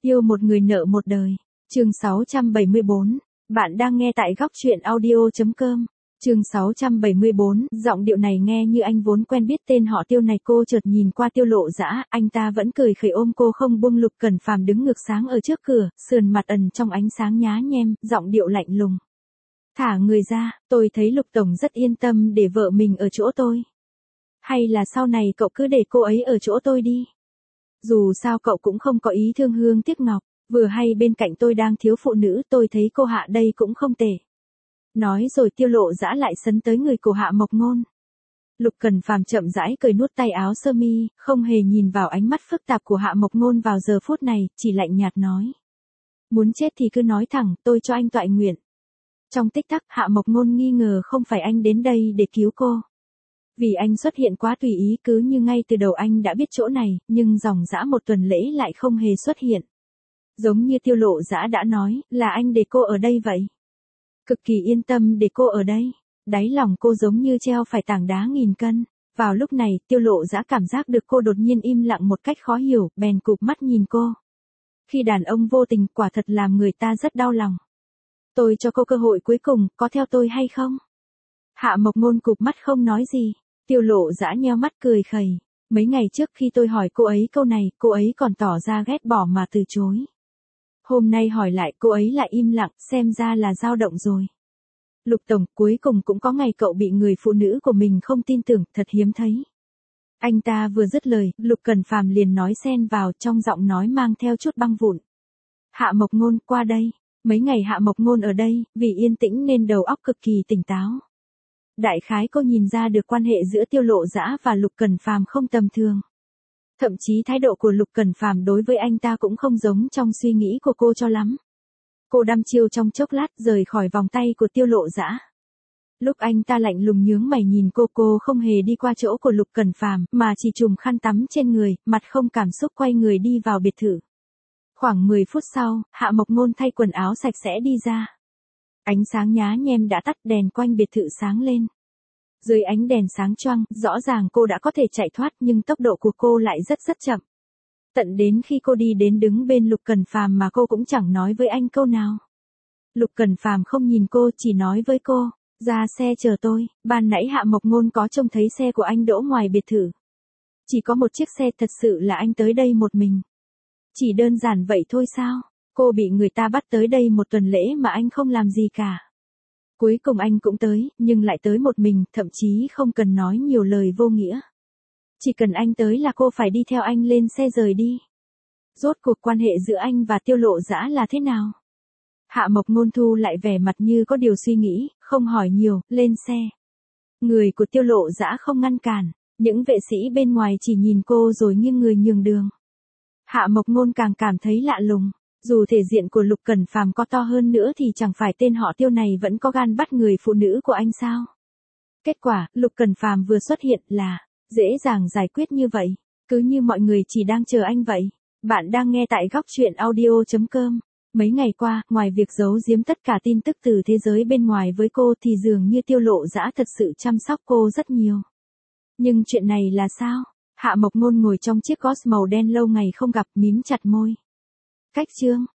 Yêu một người nợ một đời. Chương 674. Bạn đang nghe tại góc truyện audio.com. Chương 674, giọng điệu này nghe như anh vốn quen biết tên họ Tiêu này. Cô chợt nhìn qua Tiêu Lộ Dã, anh ta vẫn cười khẩy ôm cô không buông. Lục Cẩn Phàm đứng ngược sáng ở trước cửa, sườn mặt ẩn trong ánh sáng nhá nhem, giọng điệu lạnh lùng. Thả người ra, tôi thấy Lục Tổng rất yên tâm để vợ mình ở chỗ tôi. Hay là sau này cậu cứ để cô ấy ở chỗ tôi đi. Dù sao cậu cũng không có ý thương hương tiếc ngọc, vừa hay bên cạnh tôi đang thiếu phụ nữ, tôi thấy cô Hạ đây cũng không tệ. Nói rồi Tiêu Lộ Dã lại sấn tới người của Hạ Mộc Ngôn. Lục Cẩn Phàm chậm rãi cởi nút tay áo sơ mi, không hề nhìn vào ánh mắt phức tạp của Hạ Mộc Ngôn vào giờ phút này, chỉ lạnh nhạt nói. Muốn chết thì cứ nói thẳng, tôi cho anh toại nguyện. Trong tích tắc Hạ Mộc Ngôn nghi ngờ không phải anh đến đây để cứu cô. Vì anh xuất hiện quá tùy ý, cứ như ngay từ đầu anh đã biết chỗ này, nhưng dòng dã một tuần lễ lại không hề xuất hiện. Giống như Tiêu Lộ Dã đã nói, là anh để cô ở đây vậy. Cực kỳ yên tâm để cô ở đây. Đáy lòng cô giống như treo phải tảng đá nghìn cân. Vào lúc này, Tiêu Lộ Dã cảm giác được cô đột nhiên im lặng một cách khó hiểu, bèn cụp mắt nhìn cô. Khi đàn ông vô tình quả thật làm người ta rất đau lòng. Tôi cho cô cơ hội cuối cùng, có theo tôi hay không? Hạ Mộc Ngôn cụp mắt không nói gì. Tiêu Lộ Dã nheo mắt cười khẩy. Mấy ngày trước khi tôi hỏi cô ấy câu này, cô ấy còn tỏ ra ghét bỏ mà từ chối. Hôm nay hỏi lại cô ấy lại im lặng, xem ra là dao động rồi. Lục Tổng, cuối cùng cũng có ngày cậu bị người phụ nữ của mình không tin tưởng, thật hiếm thấy. Anh ta vừa dứt lời, Lục Cẩn Phàm liền nói xen vào, trong giọng nói mang theo chút băng vụn. Hạ Mộc Ngôn, qua đây. Mấy ngày Hạ Mộc Ngôn ở đây, vì yên tĩnh nên đầu óc cực kỳ tỉnh táo. Đại khái cô nhìn ra được quan hệ giữa Tiêu Lộ Dã và Lục Cẩn Phàm không tầm thường. Thậm chí thái độ của Lục Cẩn Phàm đối với anh ta cũng không giống trong suy nghĩ của cô cho lắm. Cô đăm chiêu trong chốc lát rời khỏi vòng tay của Tiêu Lộ Dã. Lúc anh ta lạnh lùng nhướng mày nhìn cô không hề đi qua chỗ của Lục Cẩn Phàm mà chỉ trùm khăn tắm trên người, mặt không cảm xúc quay người đi vào biệt thự. Khoảng 10 phút sau, Hạ Mộc Ngôn thay quần áo sạch sẽ đi ra. Ánh sáng nhá nhem đã tắt, đèn quanh biệt thự sáng lên. Dưới ánh đèn sáng choang, rõ ràng cô đã có thể chạy thoát nhưng tốc độ của cô lại rất chậm. Tận đến khi cô đi đến đứng bên Lục Cẩn Phàm mà cô cũng chẳng nói với anh câu nào. Lục Cẩn Phàm không nhìn cô, chỉ nói với cô, ra xe chờ tôi. Ban nãy Hạ Mộc Ngôn có trông thấy xe của anh đỗ ngoài biệt thự. Chỉ có một chiếc xe, thật sự là anh tới đây một mình. Chỉ đơn giản vậy thôi sao? Cô bị người ta bắt tới đây một tuần lễ mà anh không làm gì cả. Cuối cùng anh cũng tới, nhưng lại tới một mình, thậm chí không cần nói nhiều lời vô nghĩa. Chỉ cần anh tới là cô phải đi theo anh lên xe rời đi. Rốt cuộc quan hệ giữa anh và Tiêu Lộ Dã là thế nào? Hạ Mộc Ngôn thu lại vẻ mặt như có điều suy nghĩ, không hỏi nhiều, lên xe. Người của Tiêu Lộ Dã không ngăn cản, những vệ sĩ bên ngoài chỉ nhìn cô rồi nghiêng người nhường đường. Hạ Mộc Ngôn càng cảm thấy lạ lùng. Dù thể diện của Lục Cẩn Phàm có to hơn nữa thì chẳng phải tên họ Tiêu này vẫn có gan bắt người phụ nữ của anh sao? Kết quả, Lục Cẩn Phàm vừa xuất hiện là dễ dàng giải quyết như vậy, cứ như mọi người chỉ đang chờ anh vậy. Bạn đang nghe tại góc truyện audio.com. Mấy ngày qua, ngoài việc giấu giếm tất cả tin tức từ thế giới bên ngoài với cô thì dường như Tiêu Lộ Dã thật sự chăm sóc cô rất nhiều. Nhưng chuyện này là sao? Hạ Mộc Ngôn ngồi trong chiếc Cos màu đen lâu ngày không gặp, mím chặt môi. Cách chương.